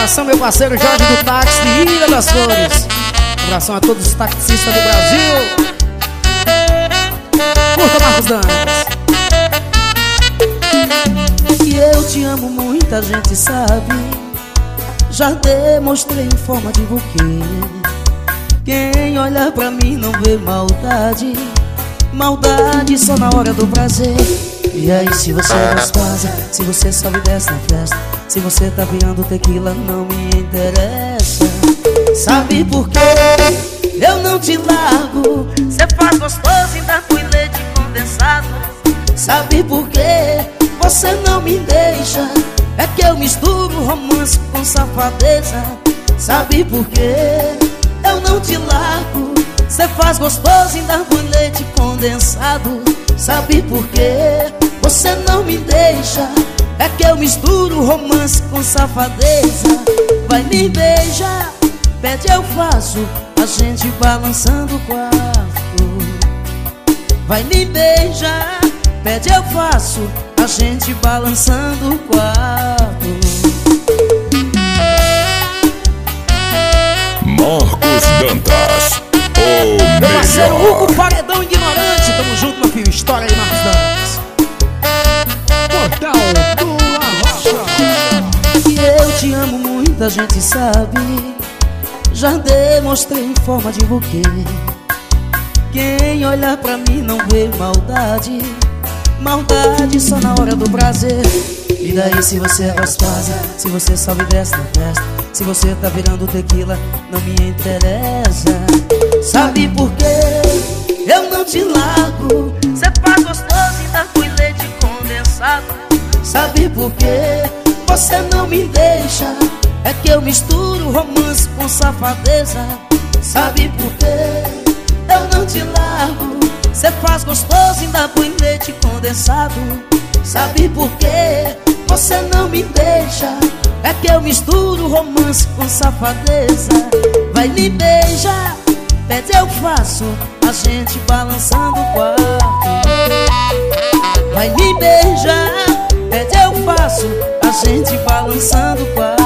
abração, meu parceiro Jorge do Táxi de Ilha das Flores. Um abração a todos os taxistas do Brasil. Curta, Marcos Dantas. Que eu te amo, muita gente sabe. Já demonstrei em forma de buquê. Quem olha pra mim não vê maldade. Maldade só na hora do prazer. E aí se você é gostosa, se você sobe e desce na festa, se você tá virando tequila não me interessa. Sabe por quê? Eu não te largo. Cê faz gostoso e dá com leite condensado. Sabe por quê? Você não me deixa. É que eu misturo romance com safadeza. Sabe por quê? Eu não te largo. Cê faz gostoso e dá com leite condensado. Sabe por quê? Você não me deixa. É que eu misturo romance com safadeza. Vai me beijar, pede eu faço, a gente balançando o quarto. Vai me beijar, pede eu faço, a gente balançando o quarto. Marcos Dantas, o Meu parceiro melhor. Hugo Paredão Ignorante. Tamo junto, meu filho. História aí, Marcos Dantas. Portal do Arrocha. Que eu te amo, muita gente sabe. Já demonstrei em forma de buquê. Quem olha pra mim não vê maldade. Maldade só na hora do prazer. E daí se você é gostosa, se você sobe e desce na festa, se você tá virando tequila, não me interessa. Sabe por quê? Eu não te largo. Cê faz gostoso e dá com leite condensado. Sabe por quê? Você não me deixa. É que eu misturo romance com safadeza. Sabe por quê? Eu não te largo. Cê faz gostoso e dá com leite condensado. Sabe por quê? Você não me deixa. É que eu misturo romance com safadeza. Vai me beijar, pede eu faço, a gente balançando o quarto. Vai me beijar, pede eu faço, a gente balançando o quarto.